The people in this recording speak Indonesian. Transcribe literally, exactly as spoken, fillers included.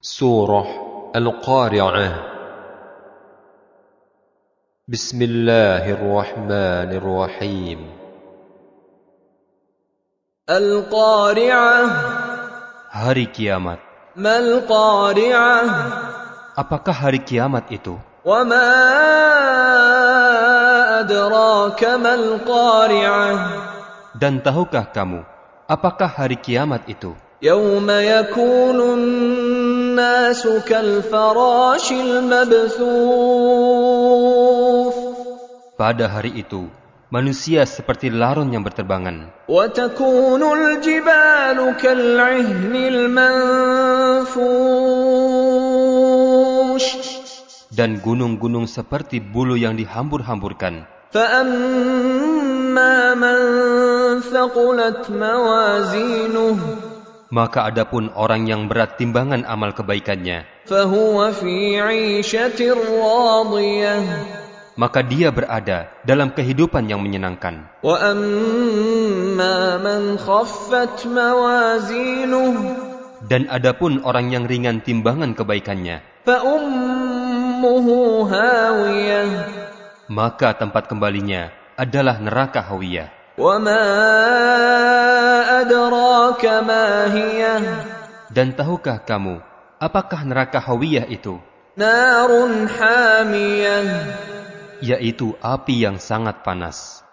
Surah Al-Qari'ah. Bismillahirrahmanirrahim. Al-Qari'ah. Hari kiamat. Mal Qari'ah. Apakah hari kiamat itu? Wa ma adraka mal Qari'ah. Dan tahukah kamu apakah hari kiamat itu? Yawma yakunun nasu kal farashil mabthuth. Pada hari itu manusia seperti laron yang berterbangan. Wa takunul jibalu kal 'ihnil manfush. Dan gunung-gunung seperti bulu yang dihambur-hamburkan. Fa amma man thaqulat mawazinuhu. Maka adapun orang yang berat timbangan amal kebaikannya, fahuwa fi 'ishatir radiyah. Maka dia berada dalam kehidupan yang menyenangkan. Wa amma man khaffat mawazinuhu. Dan adapun orang yang ringan timbangan kebaikannya, fa ummuhu hawiyah. Maka tempat kembalinya adalah neraka hawiyah. Wa ma adraka ma hiyah. Dan tahukah kamu apakah neraka hawiyah itu? Narun hamiyah. Yaitu api yang sangat panas.